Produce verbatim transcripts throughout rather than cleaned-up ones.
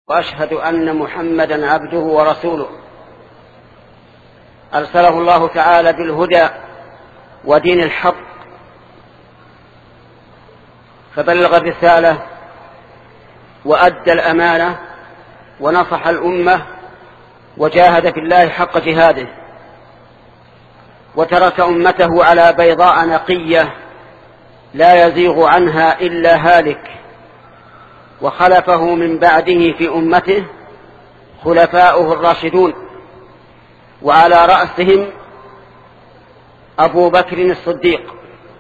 وأشهد أن محمدا عبده ورسوله أرسله الله تعالى بالهدى ودين الحق فبلغ الرسالة وأدى الأمانة ونصح الأمة وجاهد في الله حق جهاده وترك أمته على بيضاء نقية لا يزيغ عنها إلا هالك، وخلفه من بعده في أمته خلفاؤه الراشدون، وعلى رأسهم أبو بكر الصديق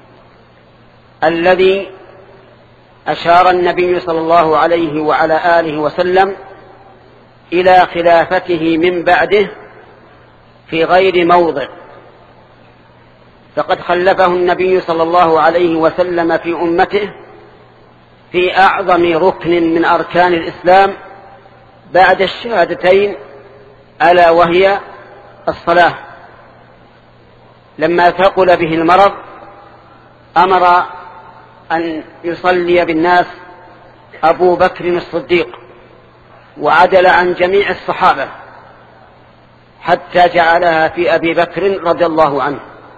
الذي أشار النبي صلى الله عليه وعلى آله وسلم إلى خلافته من بعده في غير موضع، فقد خلفه النبي صلى الله عليه وسلم في أمته في أعظم ركن من أركان الإسلام بعد الشهادتين، ألا وهي الصلاة. لما ثقل به المرض أمر أن يصلي بالناس أبو بكر الصديق، وعدل عن جميع الصحابة حتى جعلها في أبي بكر رضي الله عنه،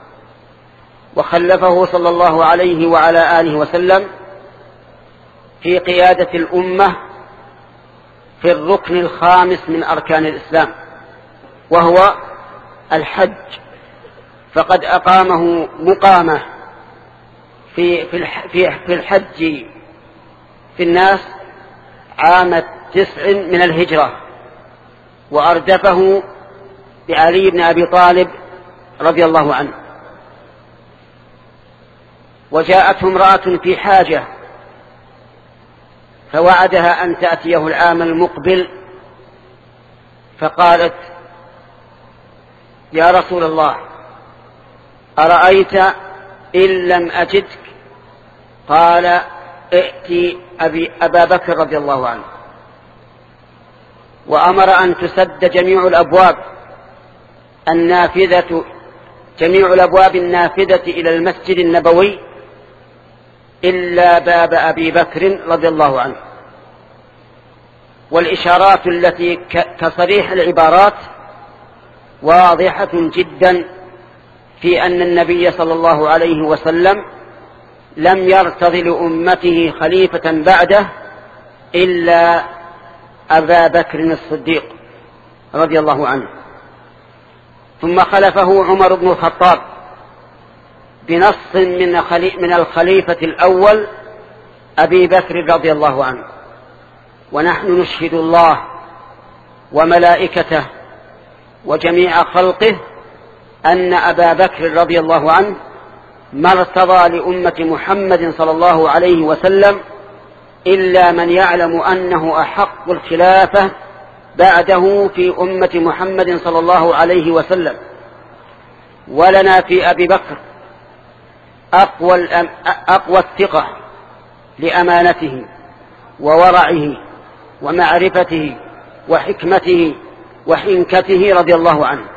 وخلفه صلى الله عليه وعلى آله وسلم في قيادة الأمة في الركن الخامس من أركان الإسلام وهو الحج، فقد أقامه مقامة في في الحج في الناس عام تسع من الهجرة، وأردفه بعلي بن أبي طالب رضي الله عنه. وجاءته امرأة في حاجة فوعدها أن تأتيه العام المقبل، فقالت: يا رسول الله، أرأيت إن لم أجدك؟ قال: ائتي أبي أبا بكر رضي الله عنه. وأمر أن تسد جميع الأبواب النافذة جميع الأبواب النافذة إلى المسجد النبوي إلا باب أبي بكر رضي الله عنه. والإشارات التي كصريح العبارات واضحة جدا في أن النبي صلى الله عليه وسلم لم يرتض لأمته خليفة بعده إلا أبا بكر الصديق رضي الله عنه. ثم خلفه عمر بن الخطاب بنص من الخليفة الأول أبي بكر رضي الله عنه. ونحن نشهد الله وملائكته وجميع خلقه أن أبا بكر رضي الله عنه ما ارتضى لأمة محمد صلى الله عليه وسلم إلا من يعلم أنه أحق الخلافة بعده في أمة محمد صلى الله عليه وسلم. ولنا في أبي بكر أقوى, أقوى الثقة لأمانته وورعه ومعرفته وحكمته وحنكته رضي الله عنه.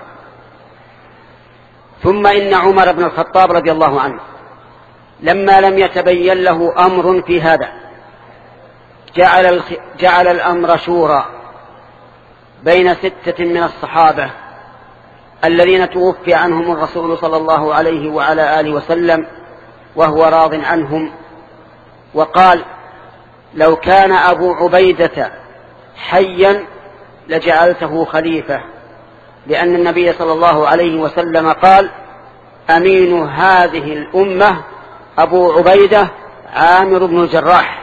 ثم إن عمر بن الخطاب رضي الله عنه لما لم يتبين له أمر في هذا جعل, جعل الأمر شورى بين ستة من الصحابة الذين توفي عنهم الرسول صلى الله عليه وعلى آله وسلم وهو راض عنهم، وقال: لو كان أبو عبيدة حيا لجعلته خليفة، لأن النبي صلى الله عليه وسلم قال: أمين هذه الأمة أبو عبيدة عامر بن الجراح.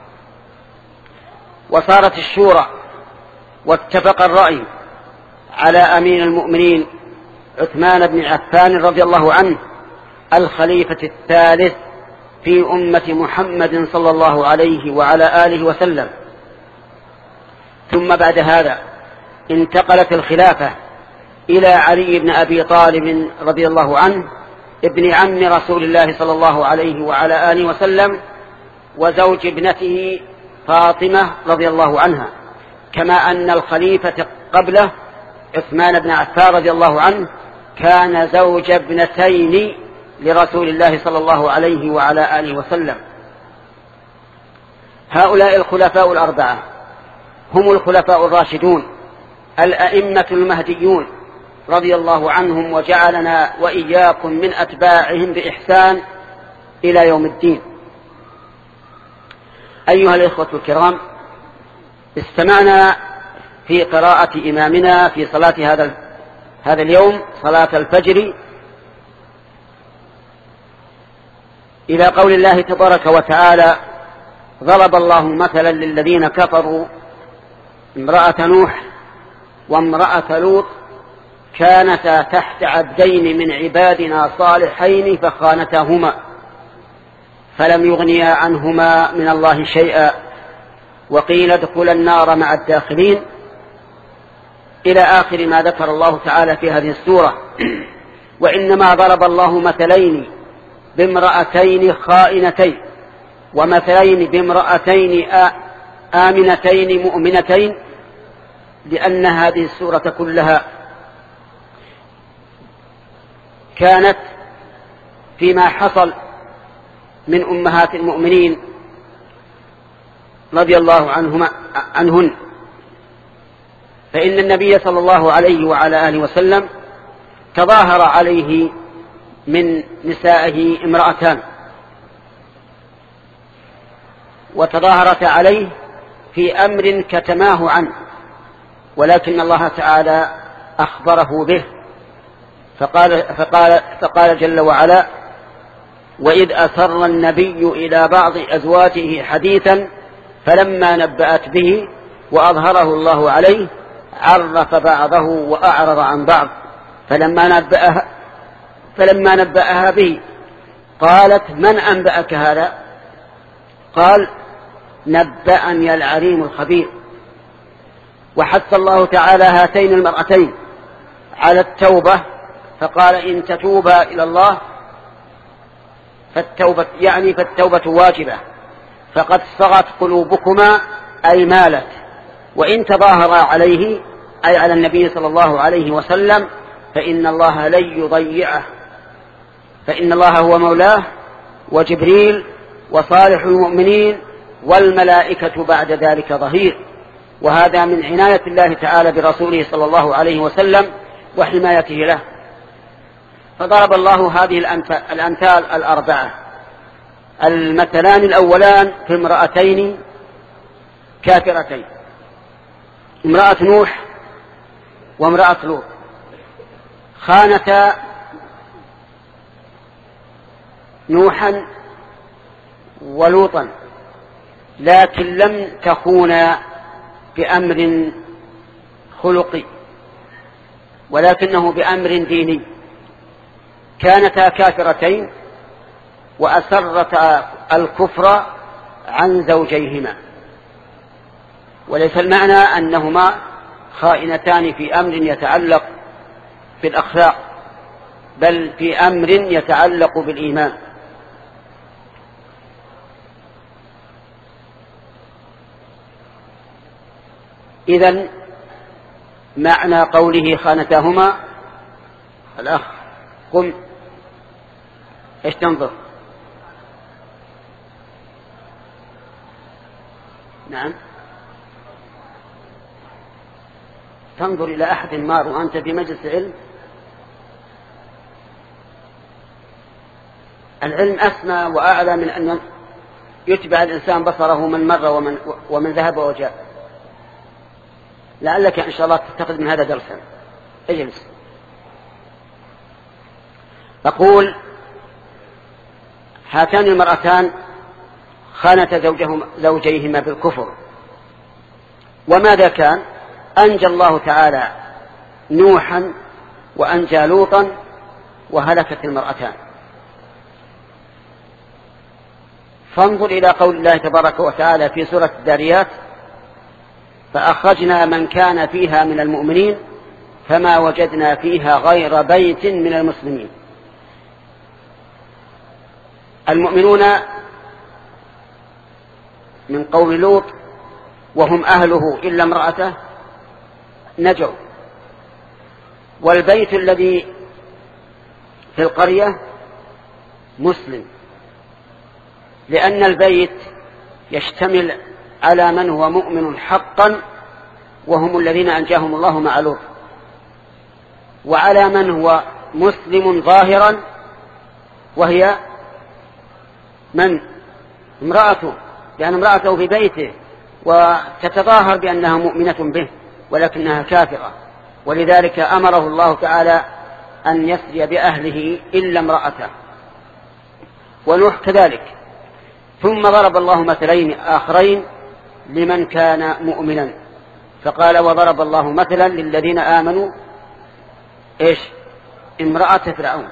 وصارت الشورى واتفق الرأي على أمين المؤمنين عثمان بن عفان رضي الله عنه الخليفة الثالث في أمة محمد صلى الله عليه وعلى آله وسلم. ثم بعد هذا انتقلت الخلافة إلى علي بن أبي طالب رضي الله عنه ابن عم رسول الله صلى الله عليه وعلى آله وسلم وزوج ابنته فاطمة رضي الله عنها، كما أن الخليفة قبله عثمان بن عفان رضي الله عنه كان زوج ابنتين لرسول الله صلى الله عليه وعلى آله وسلم. هؤلاء الخلفاء الأربعة هم الخلفاء الراشدون الأئمة المهديون رضي الله عنهم، وجعلنا وإياكم من أتباعهم بإحسان إلى يوم الدين. أيها الإخوة الكرام، استمعنا في قراءة إمامنا في صلاة هذا هذا اليوم، صلاة الفجر، إلى قول الله تبارك وتعالى: ضرب الله مثلا للذين كفروا امرأة نوح وامرأة لوط كانتا تحت عبدين من عبادنا صالحين فخانتاهما فلم يغنيا عنهما من الله شيئا وقيل ادخلا النار مع الداخلين، إلى آخر ما ذكر الله تعالى في هذه السورة. وإنما ضرب الله مثلين بامرأتين خائنتين ومثلين بامرأتين آمنتين مؤمنتين، لأن هذه السورة كلها كانت فيما حصل من أمهات المؤمنين رضي الله عنهما عنهن. فإن النبي صلى الله عليه وعلى آله وسلم تظاهر عليه من نسائه امرأتان، وتظاهرت عليه في أمر كتماه عنه، ولكن الله تعالى أخبره به، فقال, فقال, فقال جل وعلا: وإذ أسر النبي إلى بعض أزواجه حديثا فلما نبأت به وأظهره الله عليه عرف بعضه وأعرض عن بعض فلما نبأها, فلما نبأها به قالت: من أنبأك هذا؟ قال: نبأني العليم الخبير. وحث الله تعالى هاتين المرأتين على التوبة، فقال: إن تتوبا إلى الله فالتوبة يعني فالتوبة واجبة، فقد صغت قلوبكما أي مالت، وإن تظاهرا عليه أي على النبي صلى الله عليه وسلم فإن الله لن يضيعه، فإن الله هو مولاه وجبريل وصالح المؤمنين والملائكة بعد ذلك ظهير. وهذا من عناية الله تعالى برسوله صلى الله عليه وسلم وحمايته له. فضرب الله هذه الأمثال الأربعة. المثلان الأولان في امرأتين كافرتين، امرأة نوح وامرأة لوط، خانتا نوحا ولوطا، لكن لم تخونا بأمر خلقي ولكنه بأمر ديني. كانتا كافرتين وأسرتا الكفر عن زوجيهما، وليس المعنى أنهما خائنتان في أمر يتعلق بالأخلاق، بل في أمر يتعلق بالإيمان. إذن معنى قوله خانتاهما، الأخ قم ايش تنظر؟ نعم، تنظر إلى أحد مار وأنت في مجلس علم. العلم أسمى وأعلى من أن يتبع الإنسان بصره من مر ومن, ومن ذهب وجاء. لعلك إن شاء الله تستفيد من هذا درسا. اجلس. أقول: هاتان المرأتان خانتا زوجيهما بالكفر، وماذا كان؟ أنجى الله تعالى نوحا وأنجى لوطا وهلكت المرأتان. فانظر إلى قول الله تبارك وتعالى في سورة الذاريات: فأخرجنا من كان فيها من المؤمنين فما وجدنا فيها غير بيت من المسلمين. المؤمنون من قوم لوط وهم أهله إلا امرأته نجوا، والبيت الذي في القرية مسلم، لأن البيت يشتمل على من هو مؤمن حقا وهم الذين أنجاهم الله مع لوط. وعلى من هو مسلم ظاهرا وهي من؟ امرأته، لأن امرأته في بيته وتتظاهر بأنها مؤمنة به ولكنها كافرة، ولذلك أمره الله تعالى أن يسري بأهله إلا امرأته. ونوح كذلك. ثم ضرب الله مثلين آخرين لمن كان مؤمنا، فقال وضرب الله مثلا للذين آمنوا إيش؟ امرأة فرعون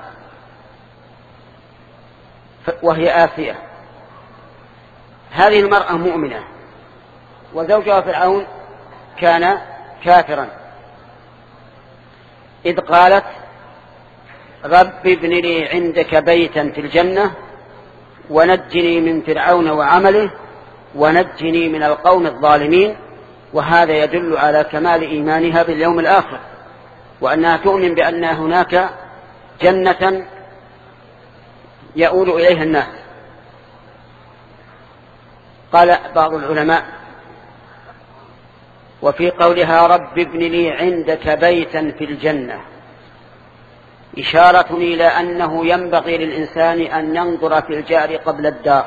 وهي آسية. هذه المرأة مؤمنة وزوجها فرعون كان كافرا، إذ قالت رب ابن لي عندك بيتا في الجنة ونجني من فرعون وعمله ونجني من القوم الظالمين. وهذا يدل على كمال إيمانها باليوم الآخر، وأنها تؤمن بأن هناك جنة يؤول إليها الناس. قال بعض العلماء وفي قولها رب ابن لي عندك بيتا في الجنة إشارة إلى أنه ينبغي للإنسان أن ينظر في الجار قبل الدار،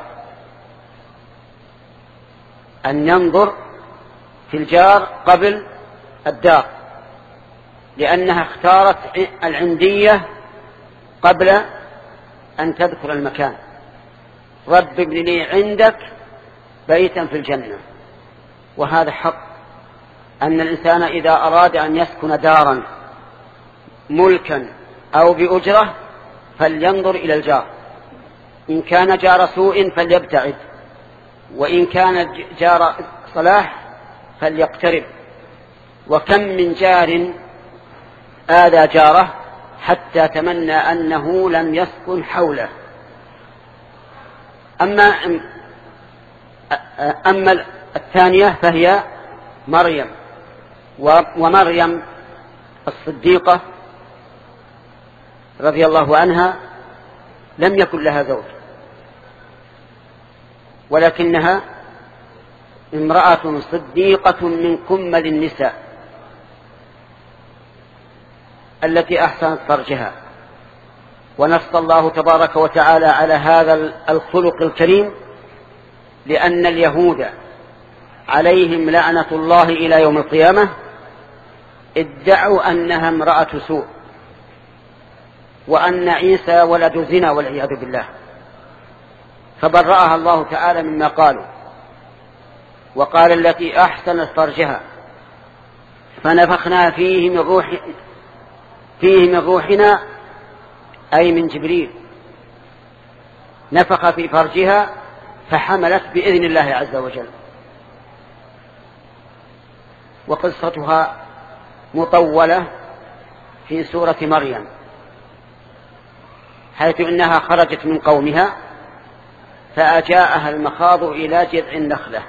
أن ينظر في الجار قبل الدار، لأنها اختارت العندية قبل أن تذكر المكان. رب ابن لي عندك بيتا في الجنة. وهذا حق، أن الإنسان إذا أراد أن يسكن دارا ملكا أو بأجرة فلينظر إلى الجار، إن كان جار سوء فليبتعد، وإن كان جار صلاح فليقترب. وكم من جار آذى جاره حتى تمنى أنه لم يسكن حوله. أما أما الثانية فهي مريم، ومريم الصديقة رضي الله عنها لم يكن لها زوج، ولكنها امرأة صديقة من كمل النساء التي أحسنت فرجها. ونص الله تبارك وتعالى على هذا الخلق الكريم لأن اليهود عليهم لعنة الله إلى يوم القيامة ادعوا أنها امرأة سوء، وأن عيسى ولد زنا والعياذ بالله، فبرأها الله تعالى مما قالوا. وقال التي أحسنت فرجها فنفخنا فيه من روح فيه من روحنا، أي من جبريل، نفخ في فرجها فحملت بإذن الله عز وجل. وقصتها مطولة في سورة مريم، حيث إنها خرجت من قومها فأجاءها المخاض إلى جذع النخلة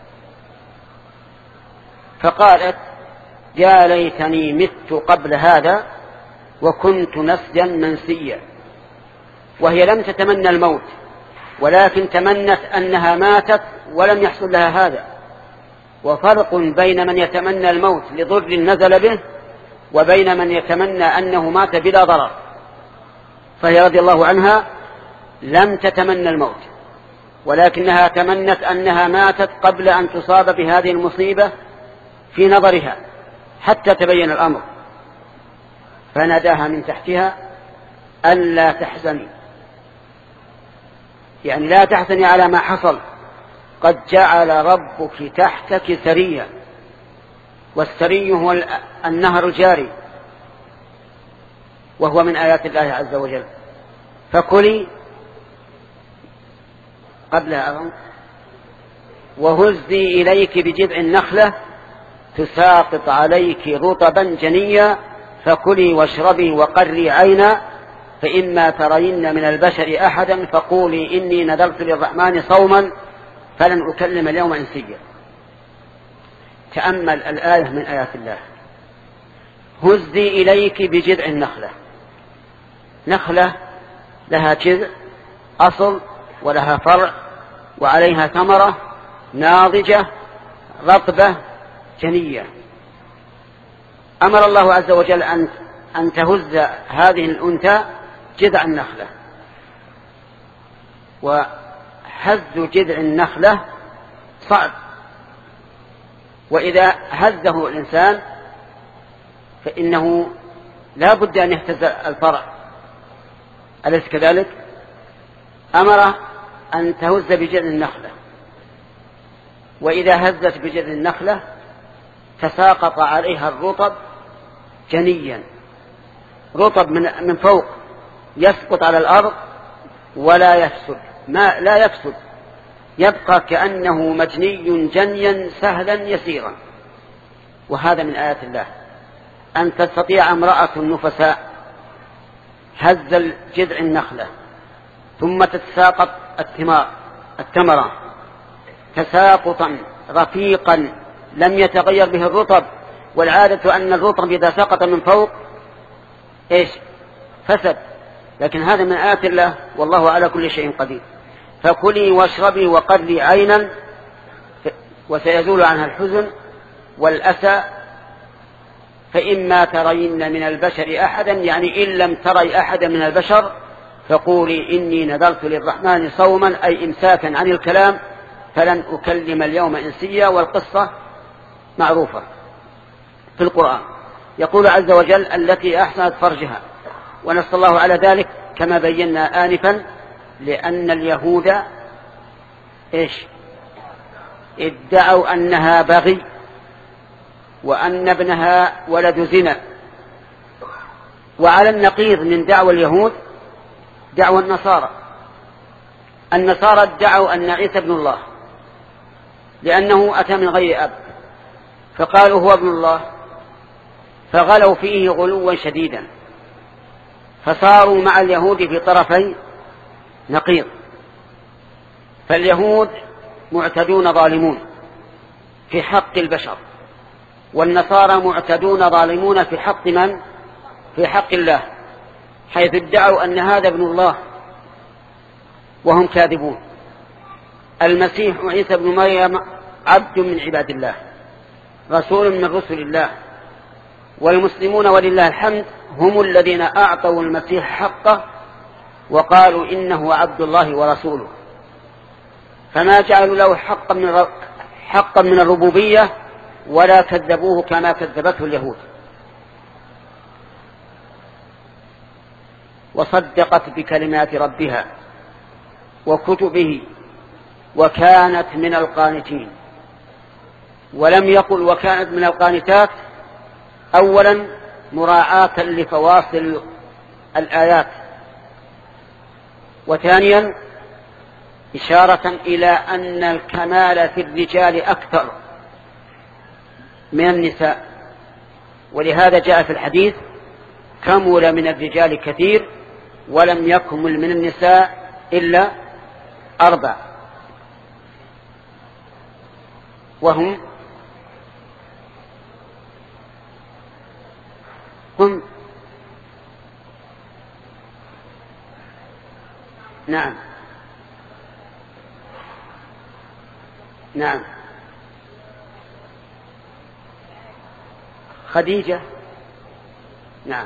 فقالت يا ليتني مت قبل هذا وكنت نسيا منسيا. وهي لم تتمنى الموت، ولكن تمنت أنها ماتت ولم يحصل لها هذا. وفرق بين من يتمنى الموت لضر نزل به وبين من يتمنى أنه مات بلا ضرر. فهي رضي الله عنها لم تتمنى الموت، ولكنها تمنت أنها ماتت قبل أن تصاب بهذه المصيبة في نظرها حتى تبين الأمر. فناداها من تحتها ألا تحزني، يعني لا تحزني على ما حصل، قد جعل ربك تحتك سريا، والسري هو النهر الجاري وهو من آيات الله عز وجل. فكلي قبلها أظن وهزي إليك بجذع النخلة تساقط عليك رطبا جنيا فكلي واشربي وقري عينا فإما ترين من البشر أحدا فقولي إني نذرت للرحمن صوما فلن أكلم اليوم إنسيا. تأمل الآية من آيات الله. هزي إليك بجذع النخلة، نخلة لها جذع أصل ولها فرع وعليها ثمرة ناضجة رطبة جنية، أمر الله عز وجل أن أن تهز هذه الأنثى جذع النخلة، وهز جذع النخلة صعب، وإذا هزه الإنسان فإنه لا بد أن يهتز الفرع، أليس كذلك؟ أمر أن تهز بجذع النخلة، وإذا هزت بجذع النخلة تساقط عليها الرطب جنيا، رطب من من فوق يسقط على الأرض ولا يفسد، ما لا يفسد، يبقى كأنه مجني جنيا سهلا يسيرا. وهذا من آيات الله، أن تستطيع امرأة نفساء هز جذع النخلة ثم تتساقط الثمار الثمرة تساقطا رفيقا لم يتغير به الرطب، والعادة أن الرطب إذا سقط من فوق إيش فسد، لكن هذا من آيات الله، والله على كل شيء قدير. فكلي واشربي وقري عينا وسيزول عنها الحزن والأسى، فإما ترين من البشر أحدا، يعني إن لم تري أحدا من البشر فقولي إني نذرت للرحمن صوما، أي إمساكا عن الكلام، فلن أكلم اليوم إنسيا. والقصة معروفة في القرآن. يقول عز وجل التي أحسنت فرجها، ونص الله على ذلك كما بينا آنفا، لأن اليهود إيش ادعوا أنها بغي وأن ابنها ولد زنا. وعلى النقيض من دعوى اليهود دعوى النصارى، النصارى ادعوا أن عيسى ابن الله لأنه أتى من غير أب، فقالوا هو ابن الله، فغلوا فيه غلوا شديدا، فصاروا مع اليهود في طرفي نقيض. فاليهود معتدون ظالمون في حق البشر، والنصارى معتدون ظالمون في حق من؟ في حق الله، حيث ادعوا أن هذا ابن الله وهم كاذبون. المسيح عيسى ابن مريم عبد من عباد الله، رسول من رسل الله، والمسلمون ولله الحمد هم الذين أعطوا المسيح حقه وقالوا إنه عبد الله ورسوله، فما جعلوا له حقا من حقا من الربوبية ولا كذبوه كما كذبته اليهود. وصدقت بكلمات ربها وكتبه وكانت من القانتين. ولم يقل وكانت من القانتات أولا مراعاة لفواصل الآيات، وثانيا إشارة إلى أن الكمال في الرجال أكثر من النساء، ولهذا جاء في الحديث كمل من الرجال كثير ولم يكمل من النساء إلا أربع، وهم هم نعم نعم خديجة، نعم،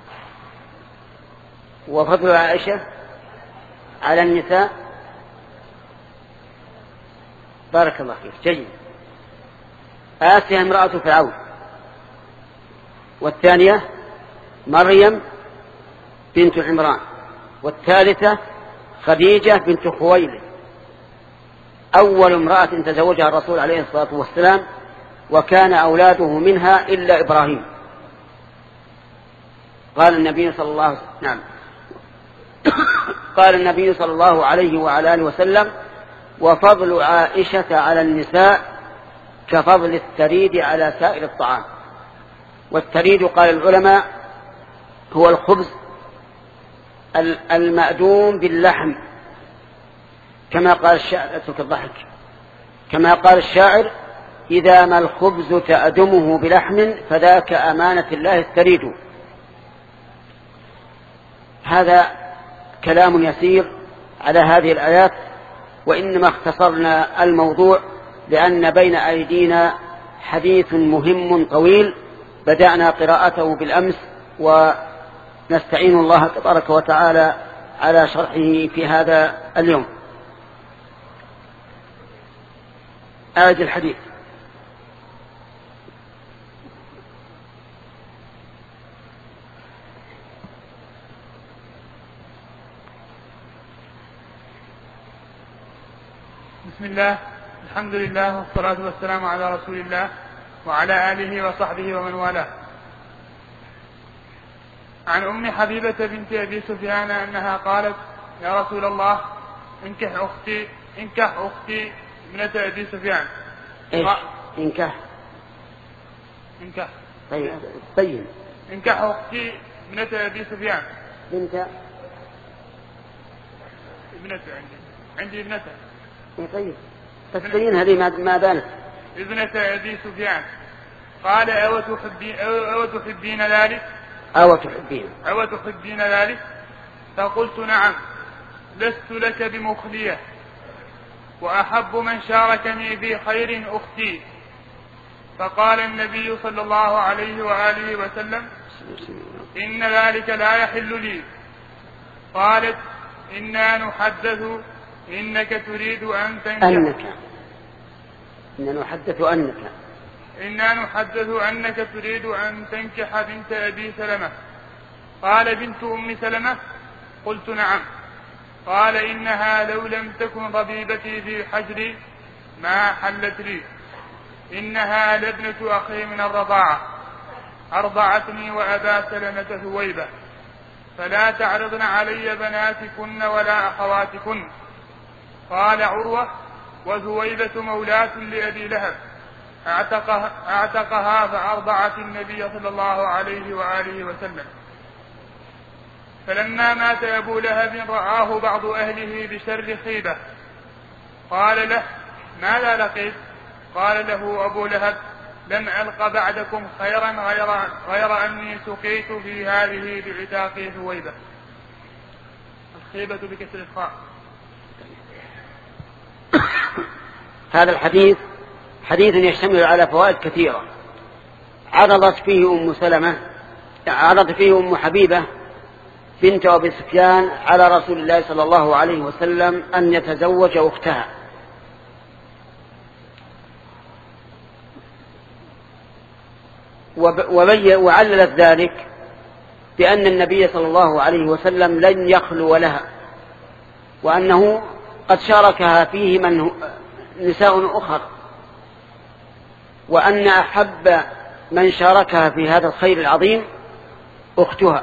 وفضل عائشة على النساء. بارك الله فيك، جيد. آسيا امرأة فرعون، والثانية مريم بنت عمران، والثالثة خديجة بنت خويلد، أول امرأة تزوجها الرسول عليه الصلاة والسلام، وكان أولاده منها إلا إبراهيم. قال النبي صلى الله عليه وسلم نعم قال النبي صلى الله عليه وعلى آله وسلم وفضل عائشة على النساء كفضل الثريد على سائر الطعام. والثريد قال العلماء هو الخبز المأدوم باللحم، كما قال الشاعر اترك الضحك كما قال الشاعر إذا ما الخبز تأدمه بلحم فذاك أمانة الله الثريد. هذا كلام يسير على هذه الآيات، وإنما اختصرنا الموضوع لأن بين أيدينا حديث مهم طويل بدأنا قراءته بالأمس، ونستعين الله تبارك وتعالى على شرحه في هذا اليوم. أعد الحديث. بسم الله، الحمد لله، والصلاة والسلام على رسول الله وعلى آله وصحبه ومن والاه. عن أم حبيبة بنت أبي سفيان أنها قالت: يا رسول الله، انكح أختي انكح أختي ابنة أبي سفيان. إيش؟ انكح انكح طيب طيب انكح أختي ابنة أبي سفيان. بنت ابنة عندي عندي ابنة. طيب تسبين هذه ما بانت. ابنة أبي سفيان. قال: أو تحبين أو تحبين ذلك؟ أو تحبين أو تحبين ذلك؟ فقلت: نعم، لست لك بمخلية، وأحب من شاركني في خير أختي. فقال النبي صلى الله عليه وآله وسلم: إن ذلك لا يحل لي. قالت: إنا نحدث إنك تريد أن تنكح أنك إنا نحدث أنك إنا نحدث أنك تريد أن تنكح بنت أبي سلمة. قال: بنت أم سلمة؟ قلت: نعم. قال: إنها لو لم تكن ربيبتي في حجري ما حلت لي، إنها لابنة أخي من الرضاعة، أرضعتني وأبا سلمة ثويبة، فلا تعرضن علي بناتكن ولا أخواتكن. قال عروة: وثويبة مولاة لأبي لهب، اعتقها, اعتقها فأرضعت النبي صلى الله عليه وآله وسلم. فلما مات أبو لهب رآه بعض أهله بشر خيبة. قال له: ماذا لقيت؟ قال له أبو لهب: لم ألق بعدكم خيرا غير, غير أني سقيت في هذه بعتاق ثويبة. الخيبة بكسر الخاء. هذا الحديث حديث يشتمل على فوائد كثيرة. عرضت فيه أم سلمة عرضت فيه أم حبيبة بنت أبي سفيان على رسول الله صلى الله عليه وسلم أن يتزوج أختها، وعللت ذلك بأن النبي صلى الله عليه وسلم لن يخلو لها، وأنه قد شاركها فيه من نساء أخر، وأن أحب من شاركها في هذا الخير العظيم أختها.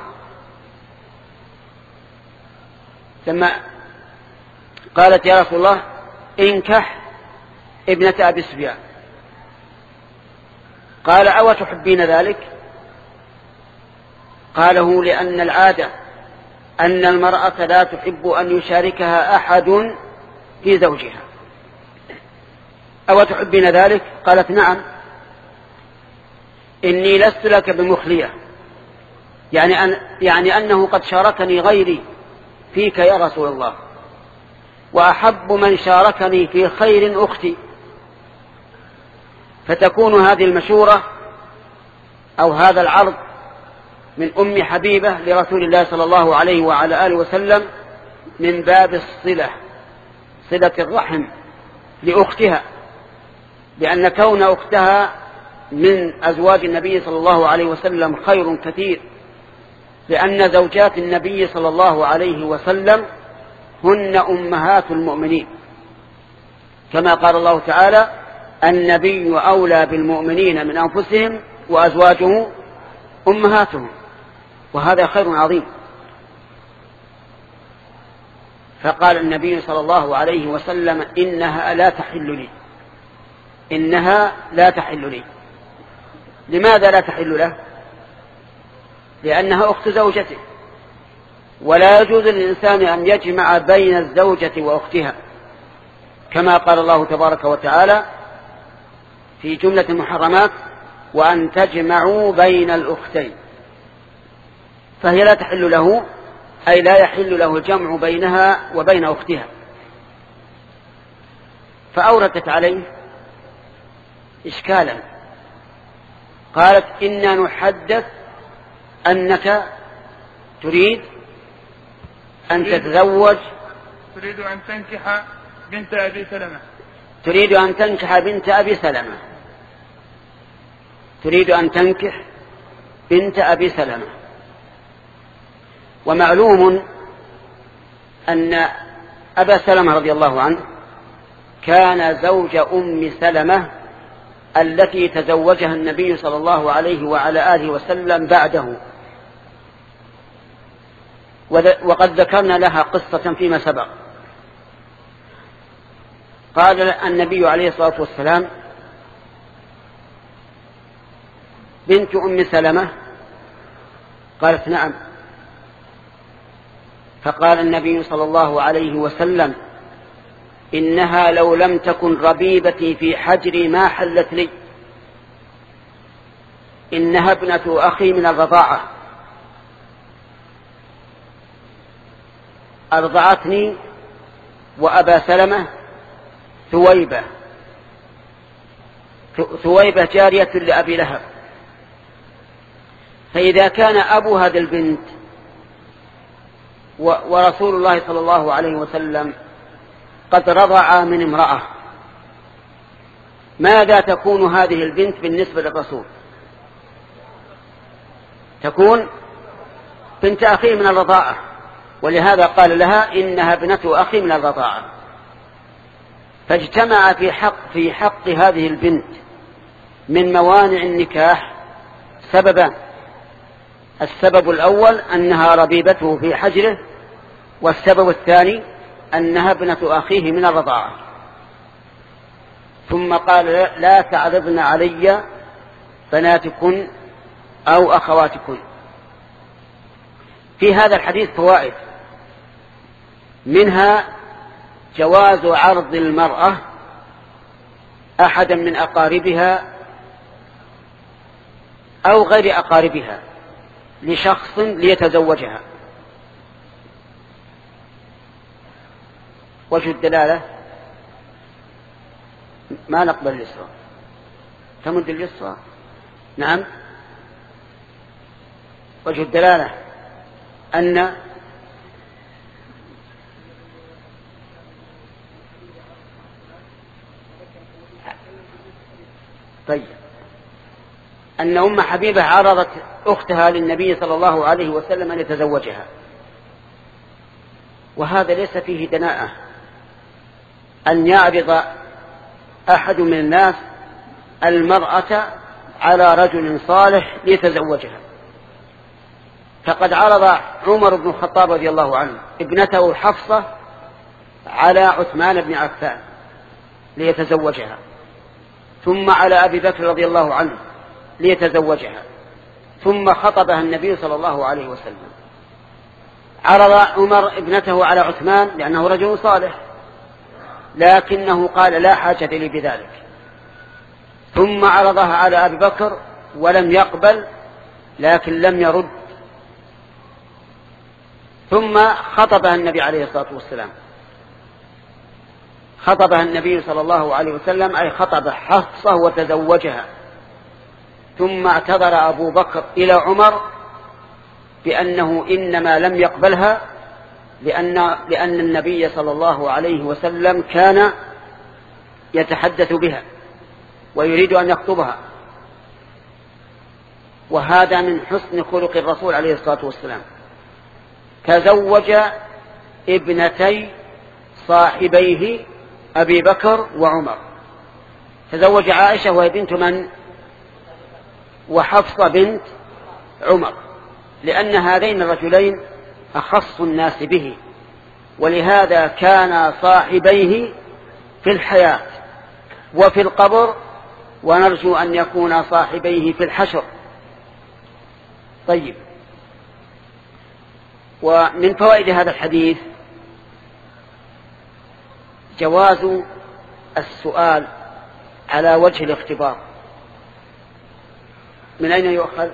لما قالت: يا رسول الله، انكح ابنة أبي سفيان. قال: أو تحبين ذلك؟ قاله: لأن العادة أن المرأة لا تحب أن يشاركها أحد في زوجها. أو تحبين ذلك؟ قالت: نعم، إني لست لك بمخلية، يعني, أن يعني أنه قد شاركني غيري فيك يا رسول الله، وأحب من شاركني في خير أختي. فتكون هذه المشورة أو هذا العرض من أم حبيبة لرسول الله صلى الله عليه وعلى آله وسلم من باب الصلة، صلة الرحم لأختها، لأن كون أختها من أزواج النبي صلى الله عليه وسلم خير كثير، لأن زوجات النبي صلى الله عليه وسلم هن أمهات المؤمنين، كما قال الله تعالى: النبي أولى بالمؤمنين من أنفسهم وأزواجه أمهاتهم. وهذا خير عظيم. فقال النبي صلى الله عليه وسلم: إنها لا تحل لي، إنها لا تحل لي. لماذا لا تحل له؟ لأنها أخت زوجته، ولا يجوز للإنسان أن يجمع بين الزوجة وأختها، كما قال الله تبارك وتعالى في جملة المحرمات: وأن تجمعوا بين الأختين. فهي لا تحل له، أي لا يحل له الجمع بينها وبين أختها. فأوردت عليه إشكالا، قالت إنا نحدث أنك تريد أن تتزوج تريد أن تنكح بنت أبي سلمة تريد أن تنكح بنت أبي سلمة تريد أن تنكح بنت أبي سلمة. ومعلوم أن أبا سلمة رضي الله عنه كان زوج أم سلمة التي تزوجها النبي صلى الله عليه وعلى آله وسلم بعده، وقد ذكرنا لها قصة فيما سبق. قال النبي عليه الصلاة والسلام: بنت أم سلمة؟ قالت: نعم. فقال النبي صلى الله عليه وسلم: إنها لو لم تكن ربيبتي في حجري ما حلت لي، إنها ابنة أخي من الرضاعة، أرضعتني وأبا سلمة ثويبة ثويبة جارية لأبي لهب. فإذا كان أبو هذه البنت ورسول الله صلى الله عليه وسلم قد رضع من امرأة، ماذا تكون هذه البنت بالنسبة للرسول؟ تكون بنت أخي من الرضاعة، ولهذا قال لها: إنها ابنة أخي من الرضاعة. فاجتمع في حق في حق هذه البنت من موانع النكاح سببان: السبب الأول أنها ربيبته في حجره، والسبب الثاني أنها ابنة أخيه من الرضاعة. ثم قال: لا تعرضن علي بناتكن أو أخواتكن. في هذا الحديث فوائد، منها جواز عرض المرأة أحدا من أقاربها أو غير أقاربها لشخص ليتزوجها. وجه الدلالة: ما نقبل اليسرى، تمد اليسرى. نعم. وجه الدلالة أن طيب أن أم حبيبة عرضت أختها للنبي صلى الله عليه وسلم أن يتزوجها، وهذا ليس فيه دناءة أن يعرض أحد من الناس المرأة على رجل صالح ليتزوجها. فقد عرض عمر بن الخطاب رضي الله عنه ابنته حفصة على عثمان بن عفان ليتزوجها، ثم على أبي بكر رضي الله عنه ليتزوجها، ثم خطبها النبي صلى الله عليه وسلم. عرض عمر ابنته على عثمان لأنه رجل صالح، لكنه قال: لا حاجة لي بذلك. ثم عرضها على أبي بكر ولم يقبل، لكن لم يرد. ثم خطبها النبي عليه الصلاة والسلام، خطبها النبي صلى الله عليه وسلم أي خطب حفصة وتزوجها. ثم اعتذر أبو بكر إلى عمر بأنه إنما لم يقبلها لأن, لأن النبي صلى الله عليه وسلم كان يتحدث بها ويريد أن يخطبها، وهذا من حسن خلق الرسول عليه الصلاة والسلام. تزوج ابنتي صاحبيه أبي بكر وعمر، تزوج عائشة وهي بنت من؟ وحفصة بنت عمر، لأن هذين الرجلين أخص الناس به، ولهذا كان صاحبيه في الحياة وفي القبر، ونرجو أن يكون صاحبيه في الحشر. طيب، ومن فوائد هذا الحديث جواز السؤال على وجه الاختبار. من أين يؤخذ؟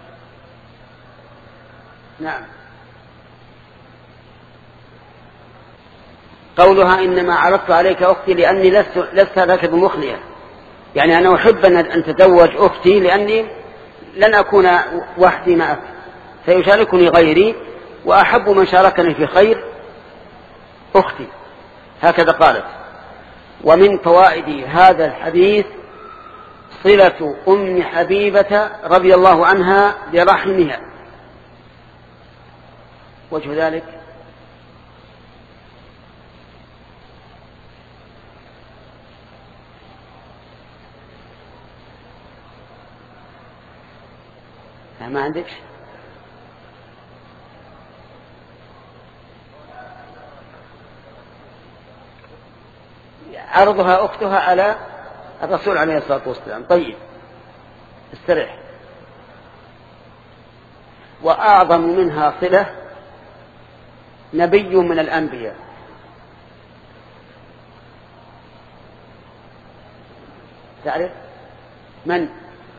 نعم، قولها: إنما عرضت عليك أختي لأني لست, لست لك بمخلية، يعني أنا أحب أن أتزوج أختي لأني لن أكون وحدي معك، سيشاركني غيري، وأحب من شاركني في خير أختي. هكذا قالت. ومن فوائد هذا الحديث صلة أم حبيبة رضي الله عنها لرحمها. وجه ذلك ما عندك؟ عرضها أختها على الرسول عليه الصلاة والسلام. طيب استريح. وأعظم منها صلة نبي من الأنبياء. تعرف من؟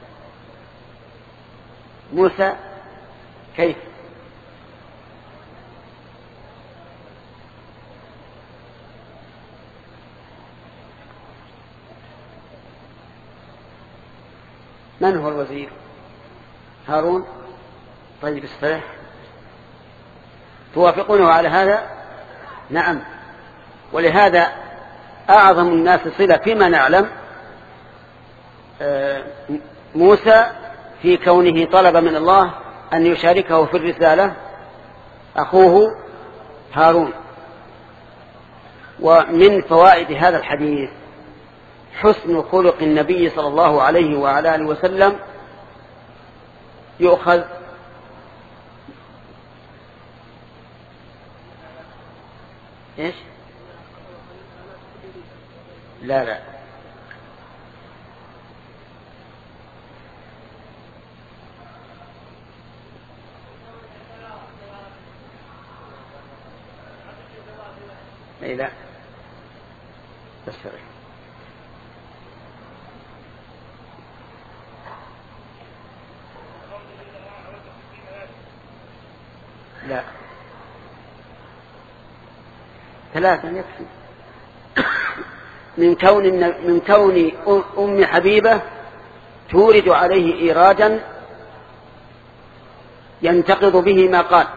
موسى. كيف؟ من هو الوزير؟ هارون. طيب استريح. توافقونه على هذا؟ نعم. ولهذا أعظم الناس صلة فيما نعلم موسى في كونه طلب من الله أن يشاركه في الرسالة أخوه هارون. ومن فوائد هذا الحديث حسن خلق النبي صلى الله عليه وعلى آله وسلم. يؤخذ إيش؟ لا لا أي لا تسرع. لا ثلاثة يكفي. من كون من كون أم حبيبة تورد عليه إيرادا ينتقض به ما قال،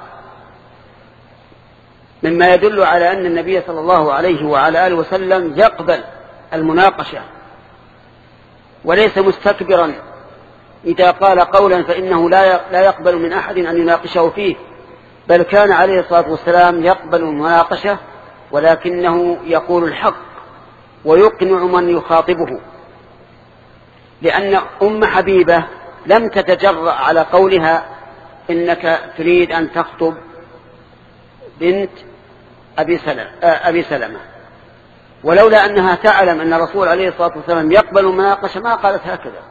مما يدل على أن النبي صلى الله عليه وعلى آله وسلم يقبل المناقشة وليس مستكبرا إذا قال قولا فإنه لا يقبل من أحد أن يناقشه فيه، بل كان عليه الصلاة والسلام يقبل المناقشة ولكنه يقول الحق ويقنع من يخاطبه. لأن أم حبيبة لم تتجرأ على قولها إنك تريد أن تخطب بنت أبي سلمة, أبي سلمة. ولولا أنها تعلم أن الرسول عليه الصلاة والسلام يقبل المناقشة ما قالت هكذا.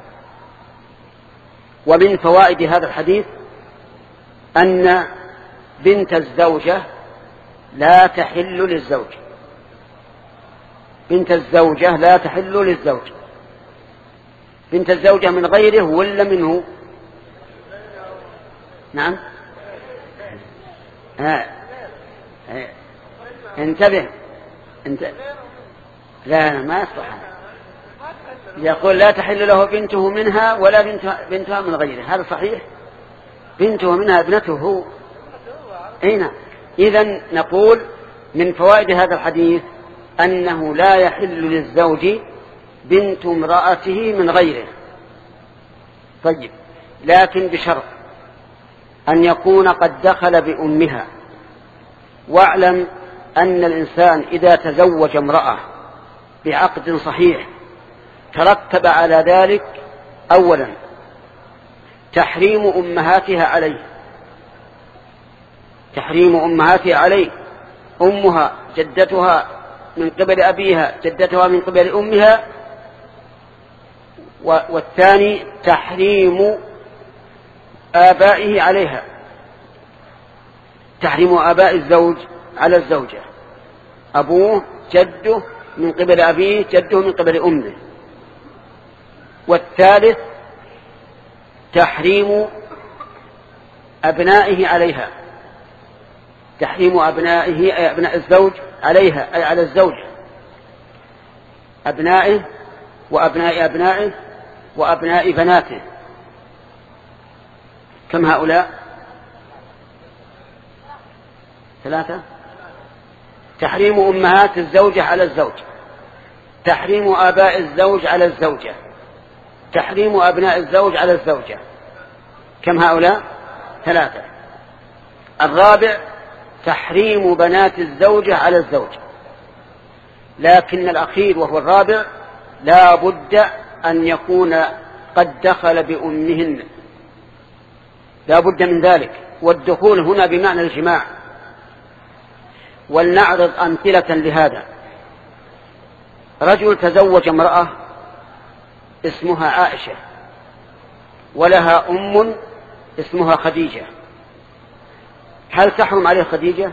ومن فوائد هذا الحديث أن بنت الزوجة لا تحل للزوج. بنت الزوجة لا تحل للزوج. بنت الزوجة من غيره ولا منه؟ نعم. ها. ها. انتبه انت. لا ما يصلح. يقول لا تحل له بنته منها ولا بنتها, بنتها من غيره. هذا صحيح؟ بنته منها ابنته هو. أين؟ إذن نقول من فوائد هذا الحديث أنه لا يحل للزوج بنت امرأته من غيره. طيب لكن بشرط أن يكون قد دخل بأمها. واعلم أن الإنسان إذا تزوج امرأة بعقد صحيح ترتب على ذلك أولا تحريم أمهاتها عليه. تحريم أمهاتها عليه. أمها جدتها من قبل أبيها، جدتها من قبل أمها. والثاني تحريم آبائه عليها. تحريم آباء الزوج على الزوجة. أبوه جده من قبل أبيه، جده من قبل أمه. والثالث تحريم أبنائه عليها. تحريم أبنائه أي أبناء الزوج عليها أي على الزوجة. أبنائه وأبناء أبنائه وأبناء بناته. كم هؤلاء؟ ثلاثة. تحريم أمهات الزوجة على الزوج، تحريم آباء الزوج على الزوجة، تحريم أبناء الزوج على الزوجة. كم هؤلاء؟ ثلاثة. الرابع تحريم بنات الزوجة على الزوج، لكن الأخير وهو الرابع لا بد أن يكون قد دخل بأمهن، لا بد من ذلك، والدخول هنا بمعنى الجماع. ولنعرض أمثلة لهذا. رجل تزوج امرأة اسمها عائشة ولها أم اسمها خديجة، هل تحرم عليه خديجة؟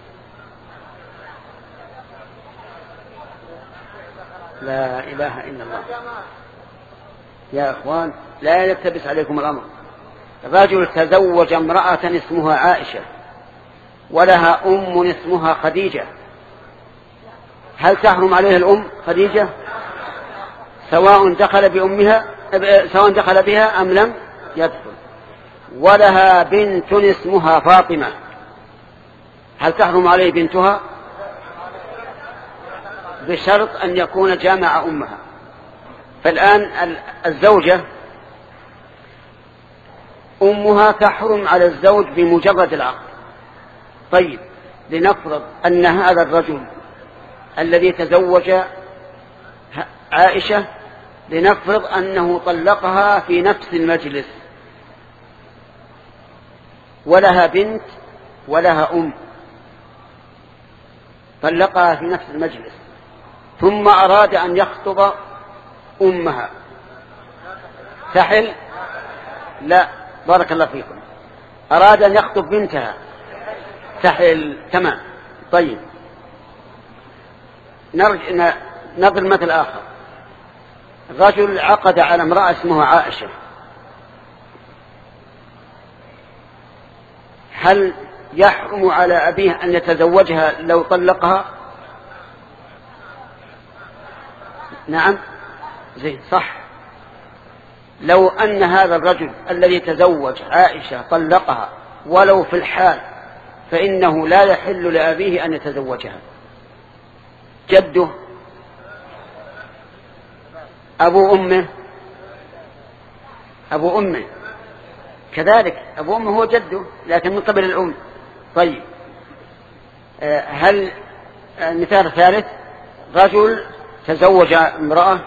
لا إله إلا الله يا أخوان، لا يلتبس عليكم الأمر. رجل تزوج امرأة اسمها عائشة ولها أم اسمها خديجة، هل تحرم عليه الأم خديجة سواء دخل بأمها سواء دخل بها أم لم يدخل؟ ولها بنت اسمها فاطمة، هل تحرم عليه بنتها؟ بشرط أن يكون جامع أمها. فالآن الزوجة أمها تحرم على الزوج بمجرد العقد. طيب، لنفرض أن هذا الرجل الذي تزوج عائشة لنفرض أنه طلقها في نفس المجلس، ولها بنت ولها أم، طلقها في نفس المجلس ثم أراد أن يخطب أمها، تحل؟ لا، بارك الله فيكم. أراد أن يخطب بنتها، تحل؟ تمام. طيب، نضرب مثل آخر. رجل عقد على امرأة اسمها عائشة، هل يحرم على أبيه أن يتزوجها لو طلقها؟ نعم، زين، صح. لو أن هذا الرجل الذي تزوج عائشة طلقها ولو في الحال فإنه لا يحل لأبيه أن يتزوجها. جده، أبو أمه، أبو أمه كذلك، أبو أمه هو جده لكن من قبل الأم. طيب، هل مثال ثالث، رجل تزوج امرأة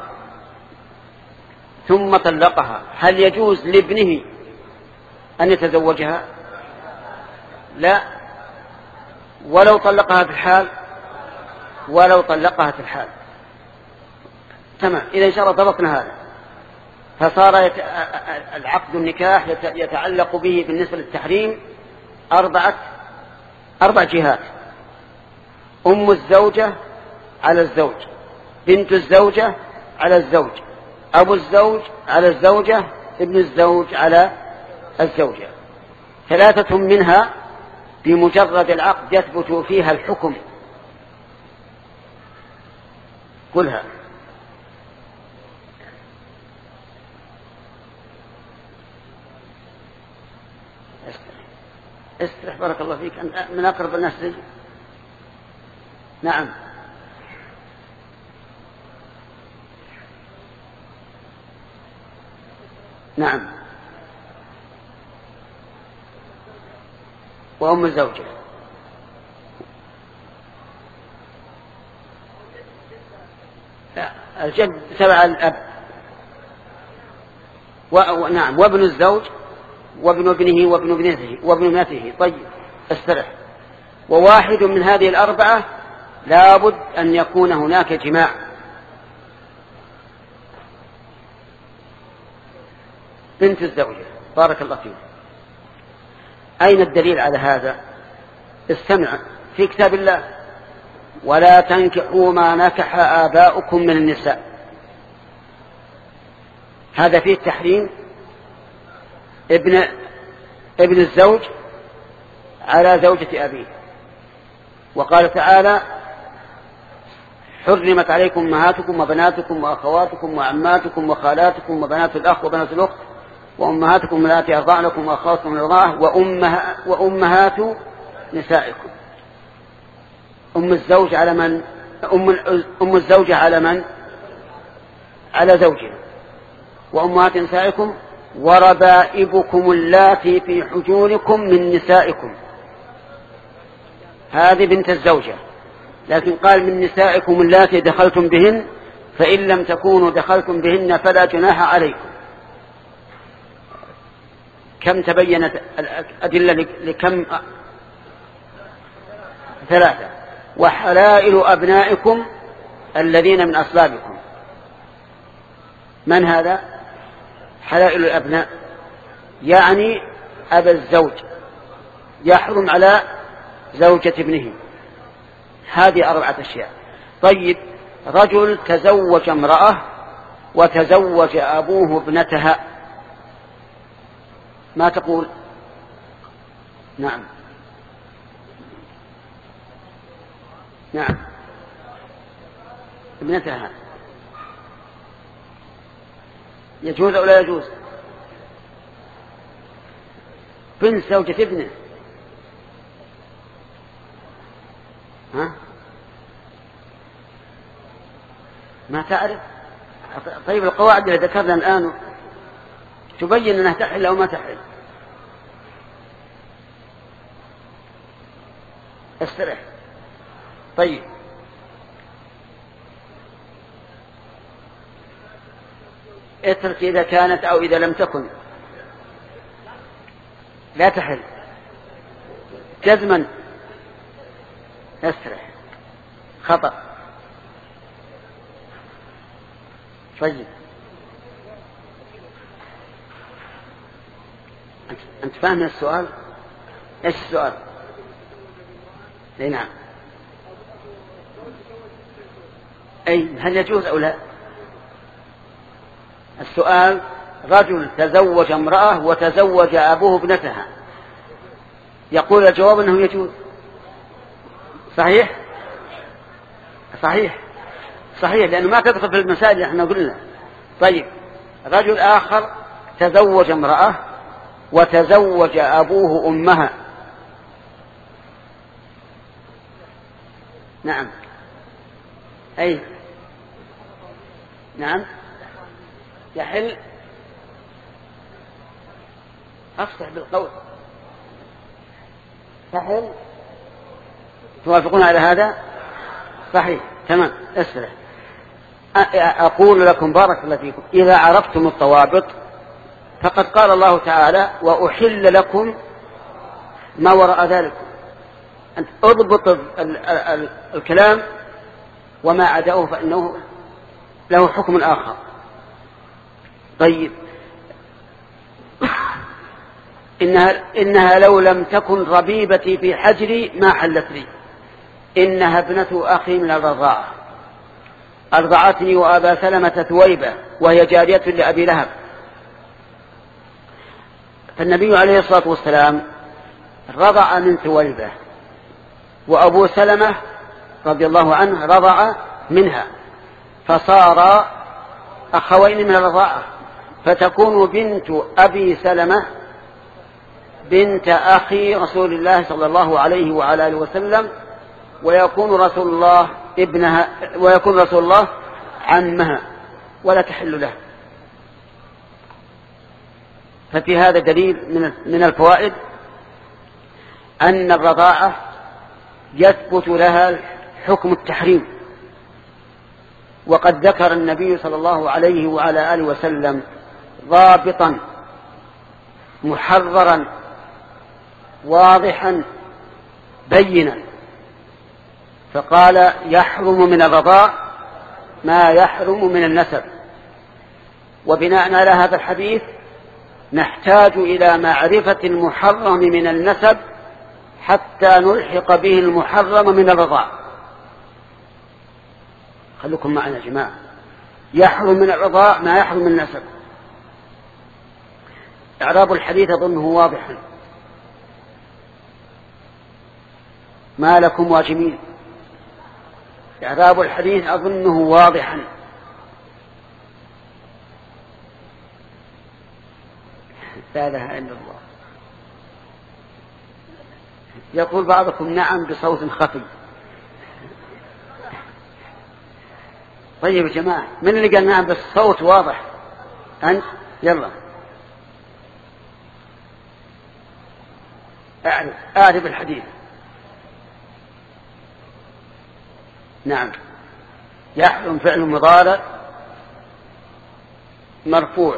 ثم طلقها، هل يجوز لابنه أن يتزوجها؟ لا، ولو طلقها في الحال، ولو طلقها في الحال. تمام، إذا إن شاء الله ضبطنا هذا. فصار يت... العقد النكاح يت... يتعلق به بالنسبة للتحريم أربعة أربع جهات: أم الزوجة على الزوج، بنت الزوجة على الزوج، أبو الزوج على الزوجة، ابن الزوج على الزوجة. ثلاثة منها بمجرد العقد يثبت فيها الحكم. قلها. استرح بارك الله فيك، من أقرب الناس لي. نعم، نعم، وأم الزوجة. الجد تبع الأب، و... نعم، وابن الزوج وابن ابنه وابن ابنته وابن ابنته. طيب، استرح. وواحد من هذه الأربعة لابد أن يكون هناك جماع. بنت الزوجة، بارك الله فيك، أين الدليل على هذا؟ استمع، في كتاب الله: ولا تنكحوا ما نكح آباؤكم من النساء. هذا فيه تحريم ابن ابن الزوج على زوجة أبيه. وقال تعالى: حرمت عليكم أمهاتكم وبناتكم وأخواتكم وعماتكم وخالاتكم وبنات الأخ وبنات الأخت وأمهاتكم اللاتي أرضعنكم وأخواتكم من الرضاعة وأمها وأمهات نسائكم. أم الزوج على من؟ أم, أم الزوجة على من؟ على زوجها. وأمهات نسائكم وربائبكم اللاتي في حجوركم من نسائكم، هذه بنت الزوجة، لكن قال من نسائكم اللاتي دخلتم بهن، فإن لم تكونوا دخلتم بهن فلا جناح عليكم. كم تبينت الأدلة لكم؟ ثلاثة. وحلائل أبنائكم الذين من أصلابكم. من هذا؟ حلائل الأبناء يعني أبا الزوج يحرم على زوجة ابنه. هذه أربعة أشياء. طيب، رجل تزوج امرأة وتزوج أبوه ابنتها، ما تقول؟ نعم نعم ابنتها، يجوز أو لا يجوز؟ بنت زوجة ابنه، ها؟ ما تعرف؟ طيب، القواعد اللي ذكرنا الآن تبين أنها تحل أو ما تحل. استرح. طيب، اترك إذا كانت أو إذا لم تكن لا تحل جزما. استرح. خطأ. طيب، أنت فاهم السؤال؟ إيش السؤال؟ نعم. أي هل يجوز أو لا؟ السؤال رجل تزوج امرأة وتزوج أبوه ابنتها، يقول الجواب أنه يجوز. صحيح؟ صحيح صحيح لأنه ما تدخل في المسائل اللي احنا قلنا. طيب، رجل آخر تزوج امرأة وتزوج أبوه أمها. نعم. أي نعم يحل. أفصح بالقول. تحل. توافقون على هذا؟ صحيح. تمام. اسرع. أقول لكم بارك الله فيكم، إذا عرفتم الضوابط فقد قال الله تعالى وأحل لكم ما وراء ذلك. أنت أضبط ال ال ال الكلام وما عداه فإنه له حكم آخر. طيب، إنها, إنها لو لم تكن ربيبتي في حجري ما حلت لي. إنها ابنة أخي من الرضاعة، أرضعتني وأبا سلمة ثويبة وهي جارية لأبي لهب. فالنبي عليه الصلاة والسلام رضع من ثويبة، وأبو سلمة رضي الله عنه رضع منها، فصار أخوين من الرضاعة، فتكون بنت أبي سلمة بنت أخي رسول الله صلى الله عليه وعلى آله وسلم، ويكون رسول الله ابنها، ويكون رسول الله عمها ولا تحل له. ففي هذا دليل من الفوائد أن الرضاعة يثبت لها حكم التحريم. وقد ذكر النبي صلى الله عليه وعلى آله وسلم ضابطا محررا واضحا بينا، فقال يحرم من الرضاع ما يحرم من النسب. وبناء على هذا الحديث نحتاج إلى معرفة المحرم من النسب حتى نلحق به المحرم من الرضاع. خلوكم معنا يا جماعة. يحرم من الرضاع ما يحرم من النسب. إعراب الحديث أظنه واضحا. ما لكم واجمين. إعراب الحديث أظنه واضحا. لا إله إلا الله. يقول بعضكم نعم بصوت خفي. طيب يا جماعة، من اللي قال نعم بس صوت واضح؟ أنت يلا أعرف أعرف الحديث. نعم. يحرم فعل مضارع مرفوع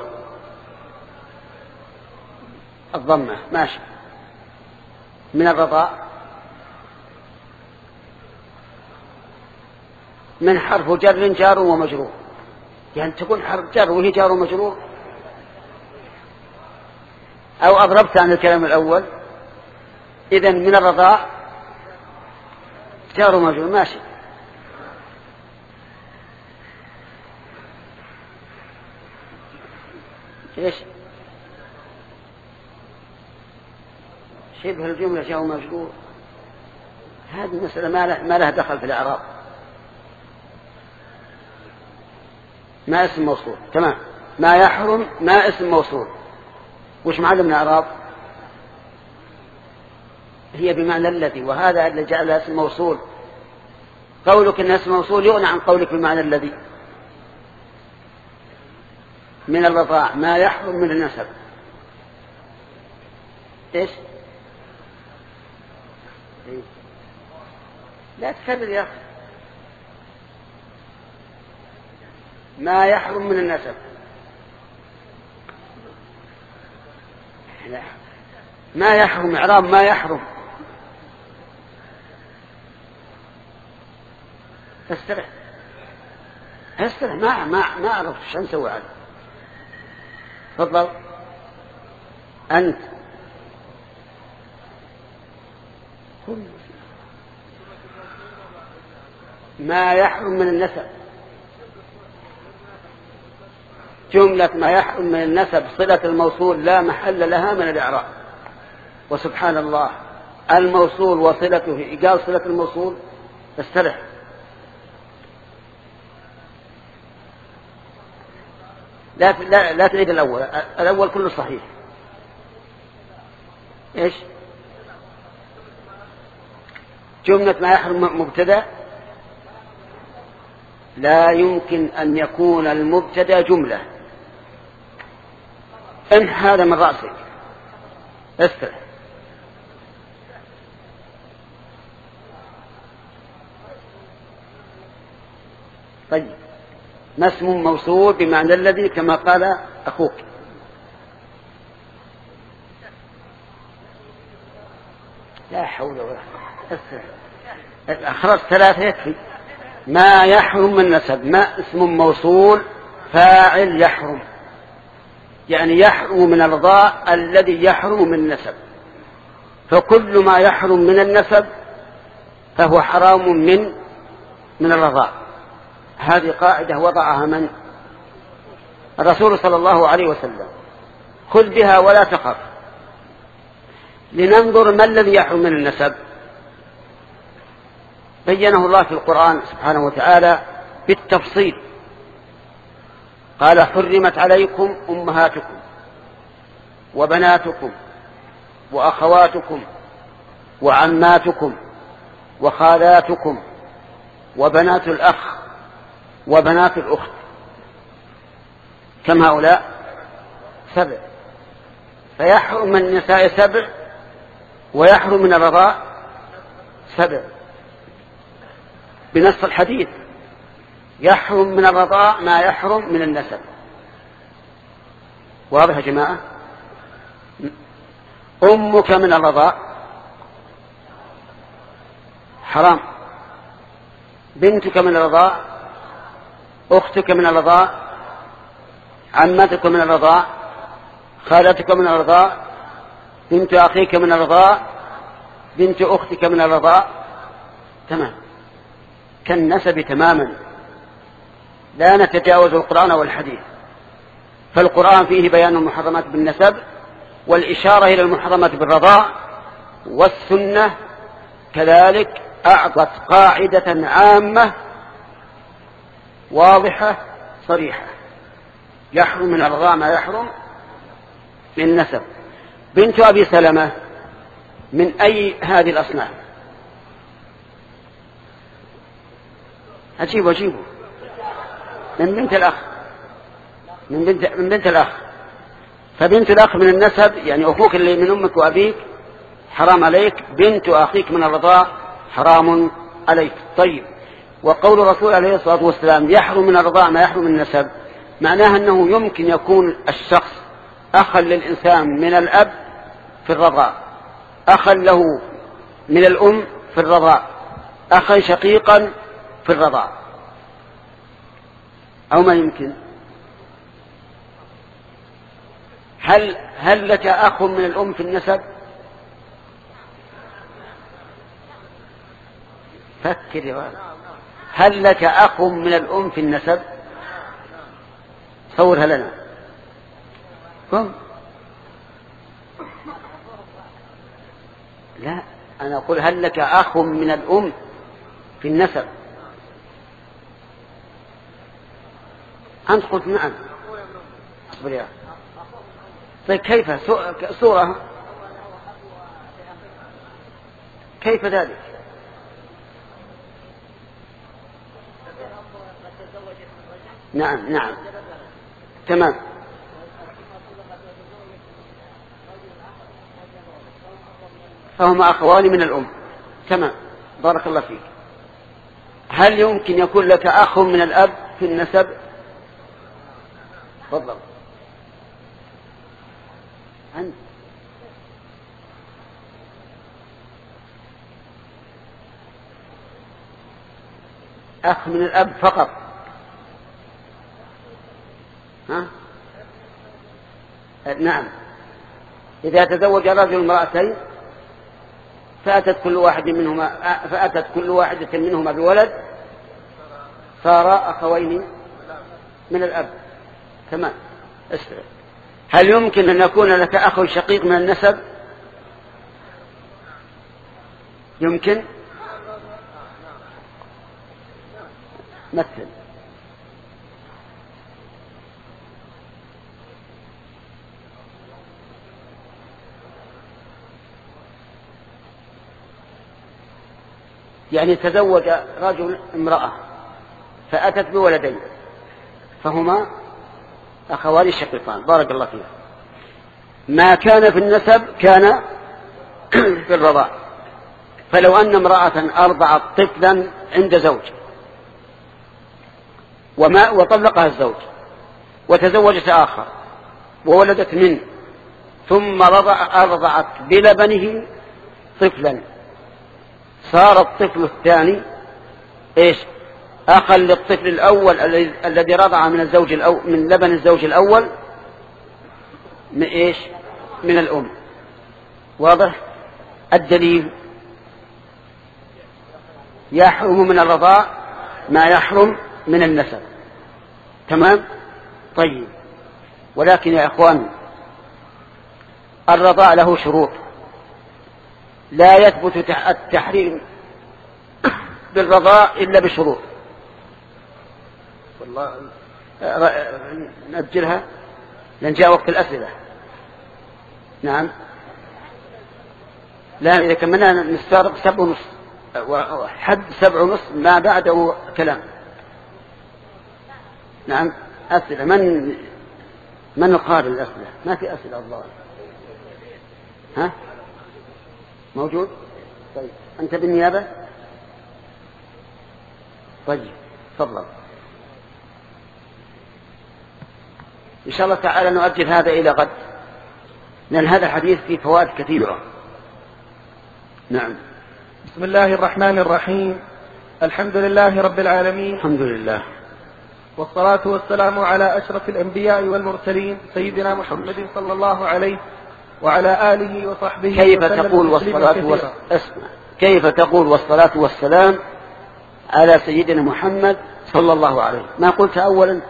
الضمة ماشي من الرضاء من حرف جر جار ومجرور، يعني تكون حرف جر وهي جار ومجرور، أو أضربت عن الكلام الأول. إذن من الرضاء جار ومجرور ماشي. إيش شبه الجملة جار ومجرور؟ هذه المسألة ما لها دخل في الإعراب. ما اسم موصول تمام. ما يحرم ما اسم موصول، وش معنى من الإعراب؟ هي بمعنى الذي، وهذا اللي جعل اسم موصول. قولك ان اسم موصول يغنى عن قولك بمعنى الذي. من الرضاع ما يحرم من النسب. ايش؟ لا تكرر يا اخي. ما يحرم من النسب. لا. ما يحرم إعراب ما يحرم. استرح استرح ما ما ما أعرف شو نسوي عليه. تفضل أنت. ما يحرم من النسب. جملة ما يحرم من النسب صلة الموصول لا محل لها من الإعراب. وسبحان الله الموصول وصلته قال صلة الموصول. استرح. لا لا لا تعيد الأول. الأول كله صحيح. إيش؟ جملة ما يحرم مبتدأ لا يمكن أن يكون المبتدأ جملة. امح هذا من رأسك. استرح. طيب ما اسم موصول بمعنى الذي كما قال أخوك. لا حول ولا قوة. خلاص ثلاثة يكفي. ما يحرم من نسب. ما اسم موصول فاعل يحرم، يعني يحرم من الرضاء الذي يحرم من النسب. فكل ما يحرم من النسب فهو حرام من من الرضاء. هذه قاعدة وضعها من؟ الرسول صلى الله عليه وسلم. خذ بها ولا تخف. لننظر ما الذي يحرم من النسب. بينه الله في القرآن سبحانه وتعالى بالتفصيل. قال حرمت عليكم أمهاتكم وبناتكم وأخواتكم وعماتكم وخالاتكم وبنات الأخ وبنات الأخت. كم هؤلاء؟ سبع. فيحرم من النساء سبع ويحرم من الرضاء سبع بنص الحديث. يحرم من الرضاء ما يحرم من النسب. واضح يا جماعة؟ أمك من الرضاء حرام. بنتك من الرضاء، أختك من الرضاء، عمتك من الرضاء، خالتك من الرضاء، بنت أخيك من الرضاء، بنت أختك من الرضاء. تمام كالنسب تماما. لا نتجاوز القرآن والحديث. فالقرآن فيه بيان المحرمات بالنسب والإشارة إلى المحرمات بالرضاء، والسنة كذلك أعطت قاعدة عامة واضحة صريحة. يحرم من الرضاء ما يحرم من النسب. بنت أبي سلمة من أي هذه الأصناف؟ أجيبوا أجيبوا من بنت الأخ من بنت, من بنت الأخ. فبنت الأخ من النسب، يعني أخوك اللي من أمك وأبيك حرام عليك، بنت أخيك من الرضاع حرام عليك. طيب، وقول الرسول عليه الصلاة والسلام يحرم من الرضاع ما يحرم من النسب، معناها أنه يمكن يكون الشخص أخا للإنسان من الأب في الرضاع، أخا له من الأم في الرضاع، أخا شقيقا في الرضاع، أو ما يمكن. هل هل لك أخ من الأم في النسب؟ فكر يا ولد. هل لك أخ من الأم في النسب؟ صورها لنا. قم. لا، أنا أقول هل لك أخ من الأم في النسب؟ أنت قلت نعم. اصبر يا. طيب كيف صورة؟ كيف ذلك؟ نعم نعم تمام. فهما أخوان من الأم. تمام، بارك الله فيك. هل يمكن يكون لك أخ من الأب في النسب؟ تفضل. أنت أخ من الأب فقط. ها؟ نعم. إذا تزوج رجل امرأتين فأتت كل واحد منهما فأتت كل واحدة منهما بولد صار أخوين من الأب. تمام. اسمع، هل يمكن أن يكون لك أخ شقيق من النسب؟ يمكن. مثل. يعني تزوج رجل امرأة فأتت بولدين فهما أخوان شقيقان. بارك الله فيك. ما كان في النسب كان في الرضاع. فلو أن امرأة أرضعت طفلا عند زوج وما وطلقها الزوج وتزوجت آخر وولدت منه ثم رضع أرضعت بلبنه طفلا، صار الطفل الثاني إيش؟ أخا للطفل الأول الذي رضع من الزوج الأول من لبن الزوج الأول من إيش؟ من الأم. واضح؟ الدليل يحرم من الرضاع ما يحرم من النسب. تمام؟ طيب، ولكن يا إخوان الرضاع له شروط، لا يثبت التحريم بالرضاع إلا بشروط. والله نأجلها لأن جاء وقت الأسئلة. نعم. لا، إذا كملنا نستغرق سبع ونص وحد سبع ونص ما بعده كلام. نعم. أسئلة. من من قال الأسئلة؟ ما في أسئلة الله. ها؟ موجود؟ طيب، أنت بالنيابة؟ طيب، تفضل. إن شاء الله تعالى نؤجل هذا إلى غد، لأن هذا الحديث فيه فوائد كثيرة. نعم. بسم الله الرحمن الرحيم. الحمد لله رب العالمين. الحمد لله. والصلاة والسلام على أشرف الأنبياء والمرسلين سيدنا محمد صلى الله عليه وعلى آله وصحبه. كيف تقول والصلاة والسلام اسمع كيف تقول والصلاة والسلام على سيدنا محمد صلى الله عليه؟ ما قلت أولا؟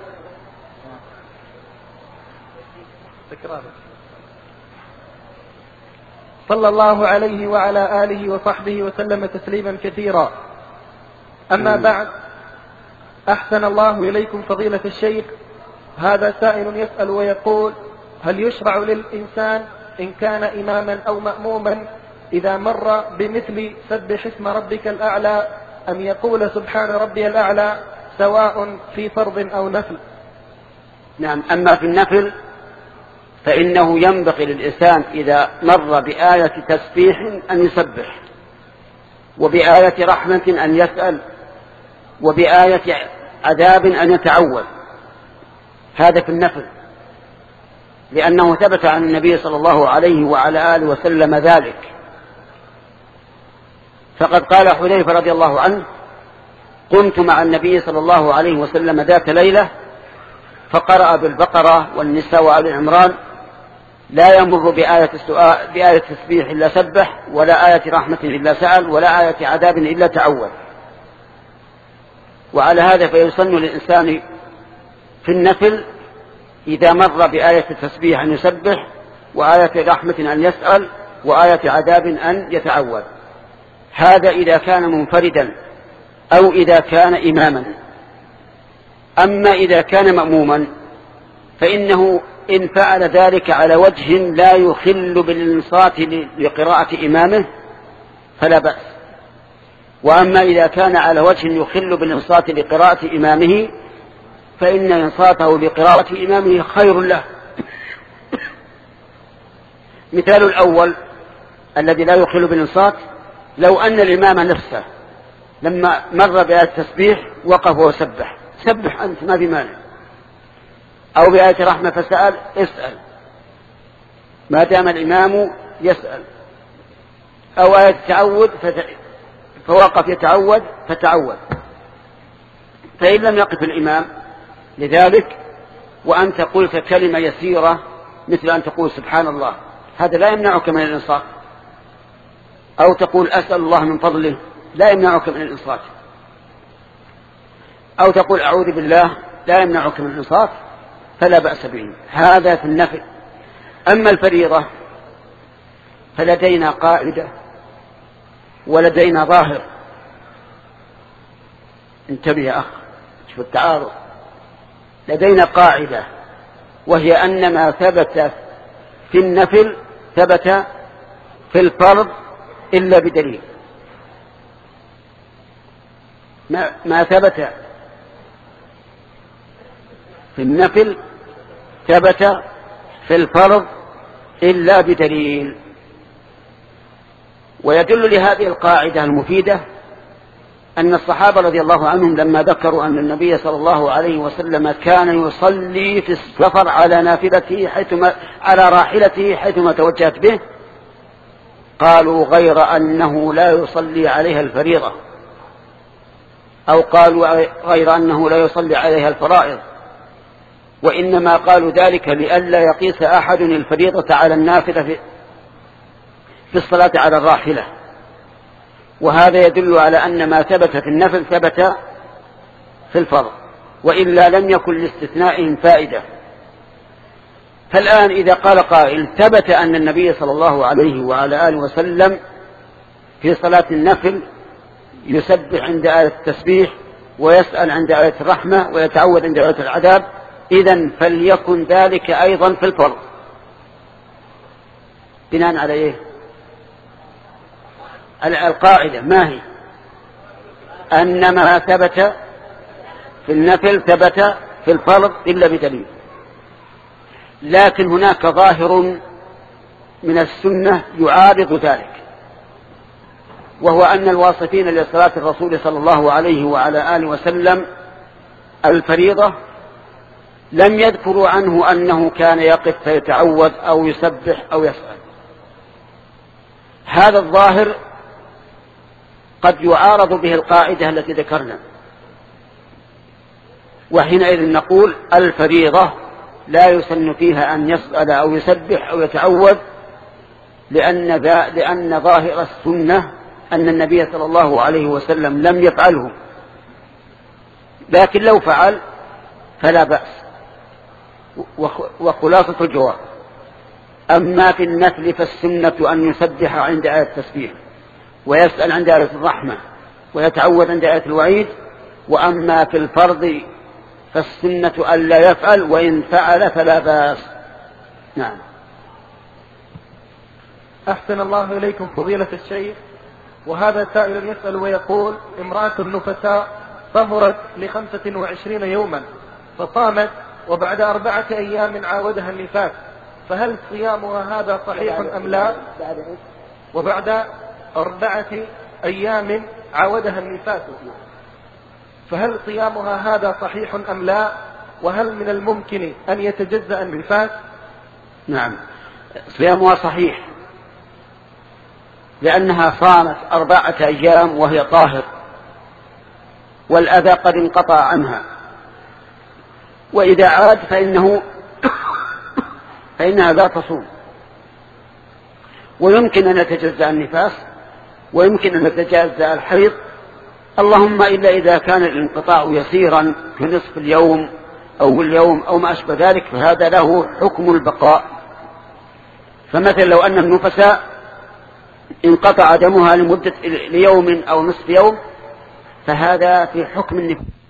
صلى الله عليه وعلى آله وصحبه وسلم تسليما كثيرا. أما بعد، أحسن الله إليكم فضيلة الشيخ. هذا سائل يسأل ويقول: هل يشرع للإنسان إن كان إماما أو مأموما إذا مر بمثل سبح اسم ربك الأعلى أن يقول سبحان ربي الأعلى سواء في فرض أو نفل؟ نعم. أما في النفل فإنه ينبغي للإنسان إذا مر بآية تسبيح أن يسبح، وبآية رحمة أن يسأل، وبآية عذاب أن يتعوذ. هذا في النفل، لأنه ثبت عن النبي صلى الله عليه وعلى آله وسلم ذلك. فقد قال حذيفة رضي الله عنه: قمت مع النبي صلى الله عليه وسلم ذات ليلة فقرأ بالبقرة والنساء وآل عمران لا يمر بآية السؤال بآية تسبيح إلا سبح، ولا آية رحمة إلا سأل، ولا آية عذاب إلا تعوذ. وعلى هذا فيسن للإنسان في النفل إذا مر بآية التسبيح أن يسبح، وآية رحمة أن يسأل، وآية عذاب أن يتعوذ. هذا إذا كان منفردا أو إذا كان إماما. أما إذا كان مأموما فإنه إن فعل ذلك على وجه لا يخل بالانصات لقراءة إمامه فلا بأس. وأما إذا كان على وجه يخل بالانصات لقراءة إمامه فإن إنصاته لقراءة إمامه خير له. مثال الأول الذي لا يخل بالانصات: لو أن الإمام نفسه لما مر بآية التسبيح وقف وسبح، سبح أنت ما بمانع، أو بآية رحمة فسأل، اسأل ما دام الإمام يسأل، أو آية تعوذ فوقف يتعوذ فتعوذ. فإن لم يقف الإمام لذلك وأنت قلت كلمة يسيرة مثل أن تقول سبحان الله، هذا لا يمنعك من الإنصات، أو تقول أسأل الله من فضله لا يمنعك من الإنصات، أو تقول أعوذ بالله لا يمنعك من الإنصات، فلا بأس به. هذا في النفل. أما الفريضة فلدينا قاعدة ولدينا ظاهر. انتبه يا أخ، شوف التعارض. لدينا قاعدة وهي أن ما ثبت في النفل ثبت في الفرض إلا بدليل. ما, ما ثبت في النفل ثبت في الفرض إلا بدليل. ويدل لهذه القاعدة المفيدة أن الصحابة رضي الله عنهم لما ذكروا أن النبي صلى الله عليه وسلم كان يصلي في السفر على نافلته حيثما على راحلته حيثما توجهت به، قالوا غير أنه لا يصلي عليها الفريضة، أو قالوا غير أنه لا يصلي عليها الفرائض، وإنما قالوا ذلك لئلا يقيس أحد الفريضة على النافلة في, في الصلاة على الراحلة. وهذا يدل على أن ما ثبت في النفل ثبت في الفرض، وإلا لم يكن لاستثنائهم فائدة. فالآن إذا قال قائل ثبت أن النبي صلى الله عليه وعلى آله وسلم في صلاة النفل يسبح عند آية التسبيح، ويسأل عند آية الرحمة، ويتعوذ عند آية العذاب، إذن فليكن ذلك أيضا في الفرض. بناء على إيه؟ القاعدة ما هي؟ أن ما ثبت في النفل ثبت في الفرض إلا بدليل. لكن هناك ظاهر من السنة يعارض ذلك، وهو أن الواصفين لصلاة الرسول صلى الله عليه وعلى آله وسلم الفريضة لم يذكروا عنه أنه كان يقف فيتعوذ أو يسبح أو يسأل. هذا الظاهر قد يعارض به القاعدة التي ذكرنا، وحينئذ نقول الفريضة لا يسن فيها أن يسأل أو يسبح أو يتعوذ، لأن, لأن ظاهر السنة أن النبي صلى الله عليه وسلم لم يفعله. لكن لو فعل فلا بأس. وخلاصة الجواب: أما في النفل فالسنة أن يسبح عند آية التسبيح، ويسأل عند آية الرحمة، ويتعوذ عند آية الوعيد. وأما في الفرض فالسنة ألا يفعل، وإن فعل فلا بأس. نعم. أحسن الله إليكم فضيلة الشيخ. وهذا سائل يسأل ويقول: امرأة نفساء طهرت لخمسة وعشرين يوما فصامت وبعد أربعة أيام عاودها النفاس، فهل صيامها هذا صحيح أم لا؟ وبعد أربعة أيام عاودها النفاس، فهل صيامها هذا صحيح أم لا؟ وهل من الممكن أن يتجزأ النفاس؟ نعم، صيامها صحيح، لأنها صامت أربعة أيام وهي طاهر، والأذى قد انقطع عنها، وإذا عاد فإنه فإنها لا تصوم، ويمكن أن يتجزأ النفاس ويمكن أن يتجزأ الحيض، اللهم إلا إذا كان الانقطاع يسيرا في نصف اليوم أو اليوم أو ما أشبه ذلك، فهذا له حكم البقاء. فمثل لو أن النفساء انقطع دمها لمدة ليوم أو نصف يوم، فهذا في حكم النفاس.